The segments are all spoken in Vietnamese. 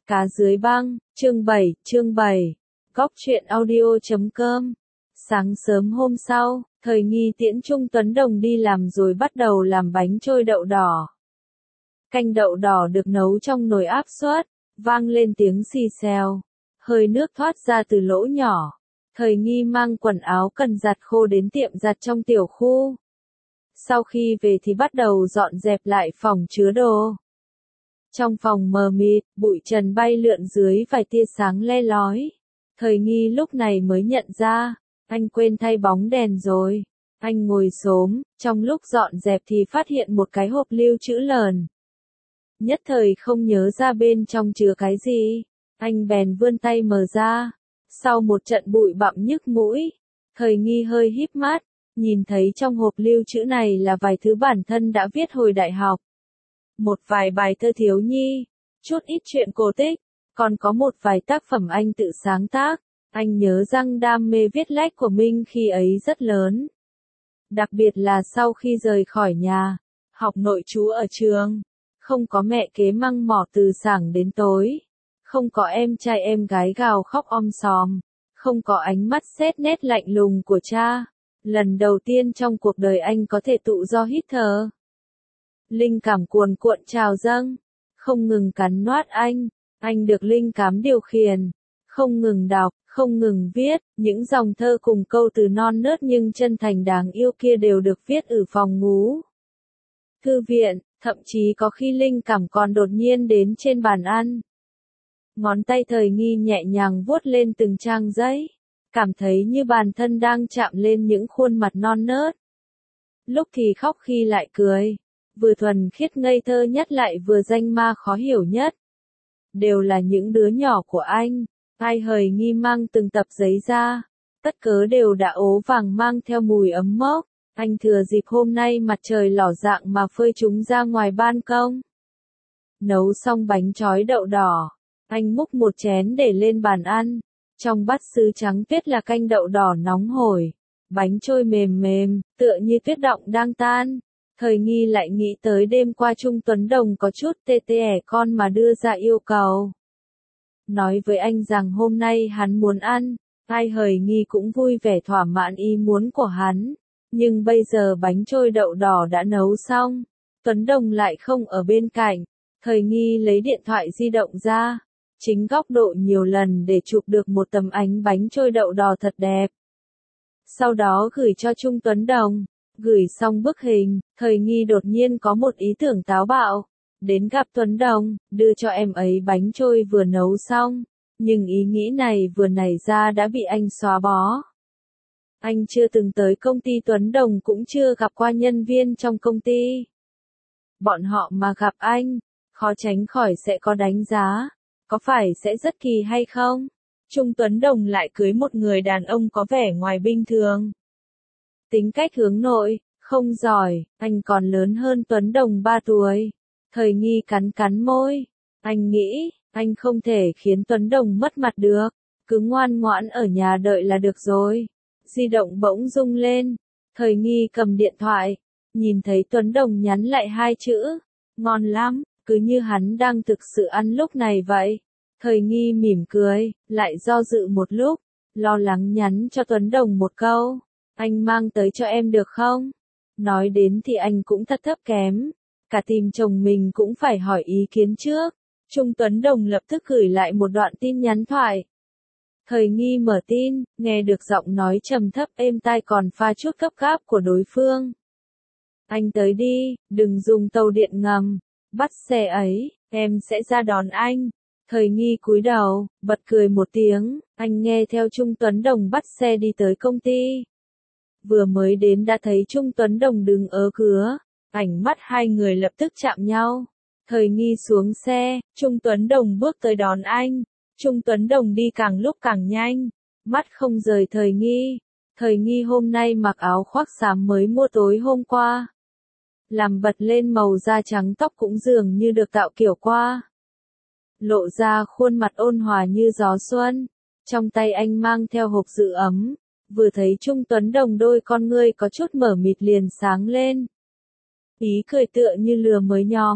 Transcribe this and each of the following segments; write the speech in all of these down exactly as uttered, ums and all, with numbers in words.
Cá dưới băng, chương bảy, chương bảy. Góc truyện audio chấm com. Sáng sớm hôm sau, Thời Nghi tiễn Trung Tuấn Đồng đi làm rồi bắt đầu làm bánh trôi đậu đỏ. Canh đậu đỏ được nấu trong nồi áp suất, vang lên tiếng xì xèo. Hơi nước thoát ra từ lỗ nhỏ. Thời Nghi mang quần áo cần giặt khô đến tiệm giặt trong tiểu khu. Sau khi về thì bắt đầu dọn dẹp lại phòng chứa đồ. Trong phòng mờ mịt, bụi trần bay lượn dưới vài tia sáng le lói. Thời Nghi lúc này mới nhận ra, anh quên thay bóng đèn rồi. Anh ngồi xổm, trong lúc dọn dẹp thì phát hiện một cái hộp lưu trữ lờn. Nhất thời không nhớ ra bên trong chứa cái gì. Anh bèn vươn tay mở ra. Sau một trận bụi bặm nhức mũi, Thời Nghi hơi híp mắt, nhìn thấy trong hộp lưu trữ này là vài thứ bản thân đã viết hồi đại học. Một vài bài thơ thiếu nhi, chút ít chuyện cổ tích, còn có một vài tác phẩm anh tự sáng tác. Anh nhớ rằng đam mê viết lách của mình khi ấy rất lớn. Đặc biệt là sau khi rời khỏi nhà, học nội trú ở trường, không có mẹ kế măng mỏ từ sáng đến tối, không có em trai em gái gào khóc om sòm, không có ánh mắt sét nét lạnh lùng của cha. Lần đầu tiên trong cuộc đời anh có thể tự do hít thở. Linh cảm cuồn cuộn trào dâng, không ngừng cắn nuốt anh, anh được linh cảm điều khiển, không ngừng đọc, không ngừng viết, những dòng thơ cùng câu từ non nớt nhưng chân thành đáng yêu kia đều được viết ở phòng ngủ, thư viện, thậm chí có khi linh cảm còn đột nhiên đến trên bàn ăn. Ngón tay Thời Nghi nhẹ nhàng vuốt lên từng trang giấy, cảm thấy như bản thân đang chạm lên những khuôn mặt non nớt. Lúc thì khóc khi lại cười. Vừa thuần khiết ngây thơ nhất lại vừa danh ma khó hiểu nhất. Đều là những đứa nhỏ của anh. Ai Hời Nghi mang từng tập giấy ra. Tất cớ đều đã ố vàng mang theo mùi ấm mốc. Anh thừa dịp hôm nay mặt trời lỏ dạng mà phơi chúng ra ngoài ban công. Nấu xong bánh trói đậu đỏ. Anh múc một chén để lên bàn ăn. Trong bát sứ trắng tuyết là canh đậu đỏ nóng hổi. Bánh trôi mềm mềm, tựa như tuyết động đang tan. Thời Nghi lại nghĩ tới đêm qua Trung Tuấn Đồng có chút tê tê ẻ con mà đưa ra yêu cầu. Nói với anh rằng hôm nay hắn muốn ăn, Ai Hời Nghi cũng vui vẻ thỏa mãn ý muốn của hắn. Nhưng bây giờ bánh trôi đậu đỏ đã nấu xong, Tuấn Đồng lại không ở bên cạnh. Thời Nghi lấy điện thoại di động ra, chính góc độ nhiều lần để chụp được một tấm ảnh bánh trôi đậu đỏ thật đẹp. Sau đó gửi cho Trung Tuấn Đồng. Gửi xong bức hình, Thời Nghi đột nhiên có một ý tưởng táo bạo. Đến gặp Tuấn Đồng, đưa cho em ấy bánh trôi vừa nấu xong. Nhưng ý nghĩ này vừa nảy ra đã bị anh xóa bỏ. Anh chưa từng tới công ty Tuấn Đồng cũng chưa gặp qua nhân viên trong công ty. Bọn họ mà gặp anh, khó tránh khỏi sẽ có đánh giá. Có phải sẽ rất kỳ hay không? Trung Tuấn Đồng lại cưới một người đàn ông có vẻ ngoài bình thường. Tính cách hướng nội, không giỏi, anh còn lớn hơn Tuấn Đồng ba tuổi. Thời Nghi cắn cắn môi. Anh nghĩ, anh không thể khiến Tuấn Đồng mất mặt được. Cứ ngoan ngoãn ở nhà đợi là được rồi. Di động bỗng rung lên. Thời Nghi cầm điện thoại. Nhìn thấy Tuấn Đồng nhắn lại hai chữ. Ngon lắm, cứ như hắn đang thực sự ăn lúc này vậy. Thời Nghi mỉm cười, lại do dự một lúc. Lo lắng nhắn cho Tuấn Đồng một câu. Anh mang tới cho em được không? Nói đến thì anh cũng thật thấp kém. Cả tìm chồng mình cũng phải hỏi ý kiến trước. Trung Tuấn Đồng lập tức gửi lại một đoạn tin nhắn thoại. Thời Nghi mở tin, nghe được giọng nói trầm thấp êm tai còn pha chút gấp gáp của đối phương. Anh tới đi, đừng dùng tàu điện ngầm. Bắt xe ấy, em sẽ ra đón anh. Thời Nghi cúi đầu, bật cười một tiếng. Anh nghe theo Trung Tuấn Đồng bắt xe đi tới công ty. Vừa mới đến đã thấy Trung Tuấn Đồng đứng ở cửa, ánh mắt hai người lập tức chạm nhau. Thời Nghi xuống xe, Trung Tuấn Đồng bước tới đón anh. Trung Tuấn Đồng đi càng lúc càng nhanh, mắt không rời Thời Nghi. Thời Nghi hôm nay mặc áo khoác xám mới mua tối hôm qua. Làm bật lên màu da trắng, tóc cũng dường như được tạo kiểu qua. Lộ ra khuôn mặt ôn hòa như gió xuân. Trong tay anh mang theo hộp giữ ấm. Vừa thấy Trung Tuấn Đồng đôi con ngươi có chút mở mịt liền sáng lên. Ý cười tựa như lừa mới nhóm.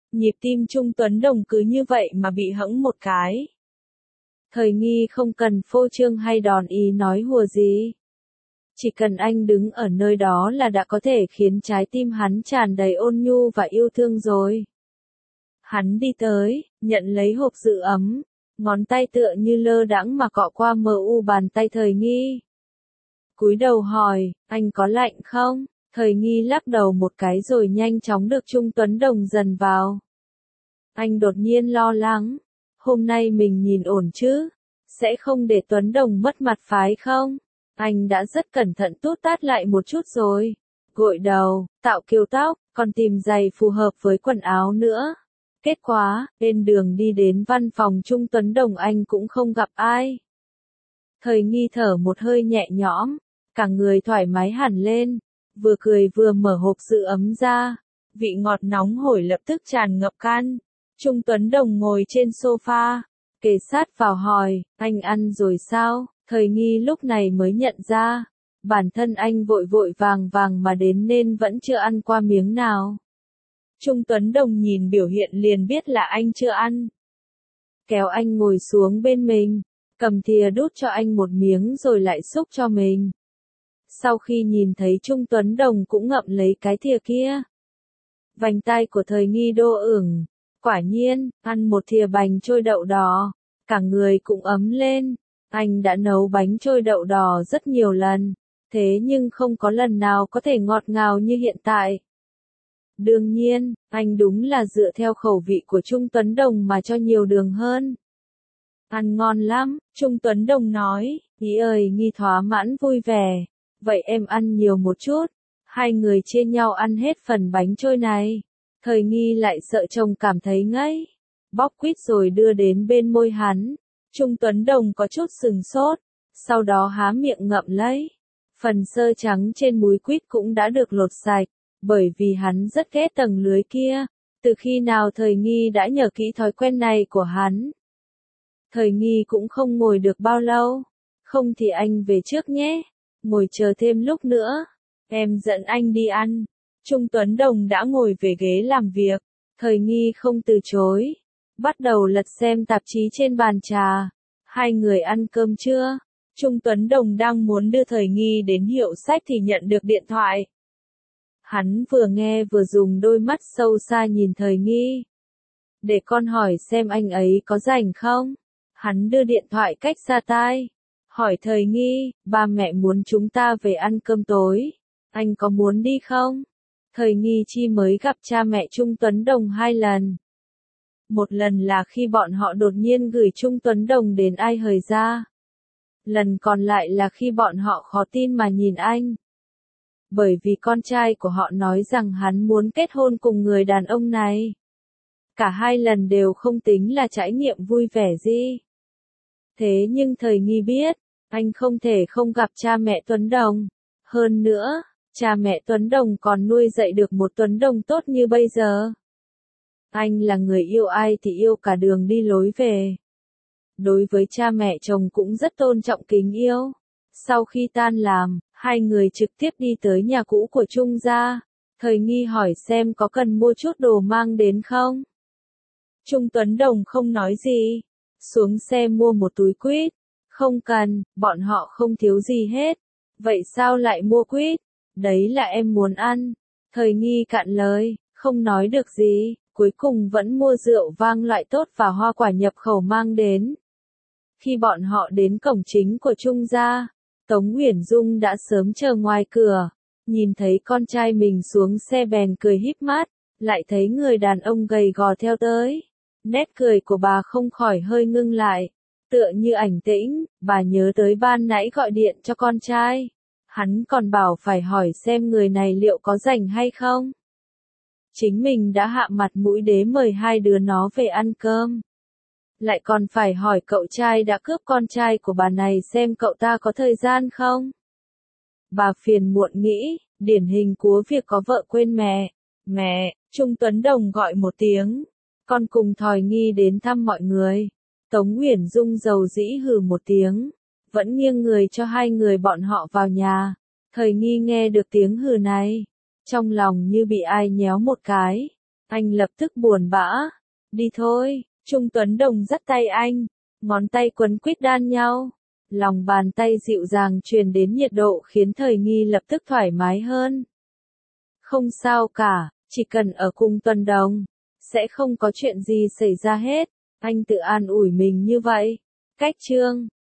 Nhịp tim Trung Tuấn Đồng cứ như vậy mà bị hẫng một cái. Thời nghi không cần phô trương hay đòn ý nói hùa gì. Chỉ cần anh đứng ở nơi đó là đã có thể khiến trái tim hắn tràn đầy ôn nhu và yêu thương rồi. Hắn đi tới, nhận lấy hộp giữ ấm, ngón tay tựa như lơ đãng mà cọ qua mờ u bàn tay Thời nghi. Cúi đầu hỏi, anh có lạnh không? Thời nghi lắc đầu một cái rồi nhanh chóng được Trung Tuấn Đồng dần vào. Anh đột nhiên lo lắng, hôm nay mình nhìn ổn chứ? Sẽ không để Tuấn Đồng mất mặt phái không? Anh đã rất cẩn thận tút tát lại một chút rồi. Gội đầu, tạo kiểu tóc, còn tìm giày phù hợp với quần áo nữa. Kết quả, trên đường đi đến văn phòng Trung Tuấn Đồng anh cũng không gặp ai. Thời nghi thở một hơi nhẹ nhõm, cả người thoải mái hẳn lên, vừa cười vừa mở hộp giữ ấm ra. Vị ngọt nóng hổi lập tức tràn ngập can. Trung Tuấn Đồng ngồi trên sofa, kề sát vào hỏi, anh ăn rồi sao? Thời nghi lúc này mới nhận ra, bản thân anh vội vội vàng vàng mà đến nên vẫn chưa ăn qua miếng nào. Trung Tuấn Đồng nhìn biểu hiện liền biết là anh chưa ăn. Kéo anh ngồi xuống bên mình, cầm thìa đút cho anh một miếng rồi lại xúc cho mình. Sau khi nhìn thấy Trung Tuấn Đồng cũng ngậm lấy cái thìa kia. Vành tai của Thời nghi đô ửng, quả nhiên, ăn một thìa bánh trôi đậu đỏ, cả người cũng ấm lên. Anh đã nấu bánh trôi đậu đỏ rất nhiều lần, thế nhưng không có lần nào có thể ngọt ngào như hiện tại. Đương nhiên, anh đúng là dựa theo khẩu vị của Trung Tuấn Đồng mà cho nhiều đường hơn. Ăn ngon lắm, Trung Tuấn Đồng nói, ý ơi nghi thỏa mãn vui vẻ. Vậy em ăn nhiều một chút, hai người chia nhau ăn hết phần bánh trôi này. Thời nghi lại sợ chồng cảm thấy ngấy, bóc quýt rồi đưa đến bên môi hắn. Trung Tuấn Đồng có chút sừng sốt, sau đó há miệng ngậm lấy. Phần xơ trắng trên múi quýt cũng đã được lột sạch, bởi vì hắn rất ghét tầng lưới kia. Từ khi nào Thời nghi đã nhờ kỹ thói quen này của hắn. Thời nghi cũng không ngồi được bao lâu, không thì anh về trước nhé, ngồi chờ thêm lúc nữa, em dẫn anh đi ăn. Trung Tuấn Đồng đã ngồi về ghế làm việc, Thời nghi không từ chối. Bắt đầu lật xem tạp chí trên bàn trà. Hai người ăn cơm trưa. Trung Tuấn Đồng đang muốn đưa Thời nghi đến hiệu sách thì nhận được điện thoại. Hắn vừa nghe vừa dùng đôi mắt sâu xa nhìn Thời nghi. Để con hỏi xem anh ấy có rảnh không? Hắn đưa điện thoại cách xa tai. Hỏi Thời nghi, ba mẹ muốn chúng ta về ăn cơm tối. Anh có muốn đi không? Thời nghi chi mới gặp cha mẹ Trung Tuấn Đồng hai lần. Một lần là khi bọn họ đột nhiên gửi Trung Tuấn Đồng đến Ai Hời ra. Lần còn lại là khi bọn họ khó tin mà nhìn anh. Bởi vì con trai của họ nói rằng hắn muốn kết hôn cùng người đàn ông này. Cả hai lần đều không tính là trải nghiệm vui vẻ gì. Thế nhưng Thời nghi biết, anh không thể không gặp cha mẹ Tuấn Đồng. Hơn nữa, cha mẹ Tuấn Đồng còn nuôi dạy được một Tuấn Đồng tốt như bây giờ. Anh là người yêu ai thì yêu cả đường đi lối về. Đối với cha mẹ chồng cũng rất tôn trọng kính yêu. Sau khi tan làm, hai người trực tiếp đi tới nhà cũ của Trung gia. Thời nghi hỏi xem có cần mua chút đồ mang đến không. Trung Tuấn Đồng không nói gì. Xuống xe mua một túi quýt. Không cần, bọn họ không thiếu gì hết. Vậy sao lại mua quýt? Đấy là em muốn ăn. Thời nghi cạn lời, không nói được gì. Cuối cùng vẫn mua rượu vang loại tốt và hoa quả nhập khẩu mang đến. Khi bọn họ đến cổng chính của Trung gia, Tống Uyển Dung đã sớm chờ ngoài cửa, nhìn thấy con trai mình xuống xe bèn cười híp mắt, lại thấy người đàn ông gầy gò theo tới. Nét cười của bà không khỏi hơi ngưng lại, tựa như ảnh tĩnh, bà nhớ tới ban nãy gọi điện cho con trai. Hắn còn bảo phải hỏi xem người này liệu có rảnh hay không. Chính mình đã hạ mặt mũi đế mời hai đứa nó về ăn cơm. Lại còn phải hỏi cậu trai đã cướp con trai của bà này xem cậu ta có thời gian không. Bà phiền muộn nghĩ, điển hình của việc có vợ quên mẹ. Mẹ, Trung Tuấn Đồng gọi một tiếng. Con cùng Thỏi Nghi đến thăm mọi người. Tống Uyển Dung dầu dĩ hừ một tiếng. Vẫn nghiêng người cho hai người bọn họ vào nhà. Thời Nghi nghe được tiếng hừ này. Trong lòng như bị ai nhéo một cái. Anh lập tức buồn bã. Đi thôi, Trung Tuấn Đồng dắt tay anh, ngón tay quấn quýt đan nhau. Lòng bàn tay dịu dàng truyền đến nhiệt độ khiến Thời Nghi lập tức thoải mái hơn. Không sao cả, chỉ cần ở cùng Tuấn Đồng, sẽ không có chuyện gì xảy ra hết. Anh tự an ủi mình như vậy. Cách chương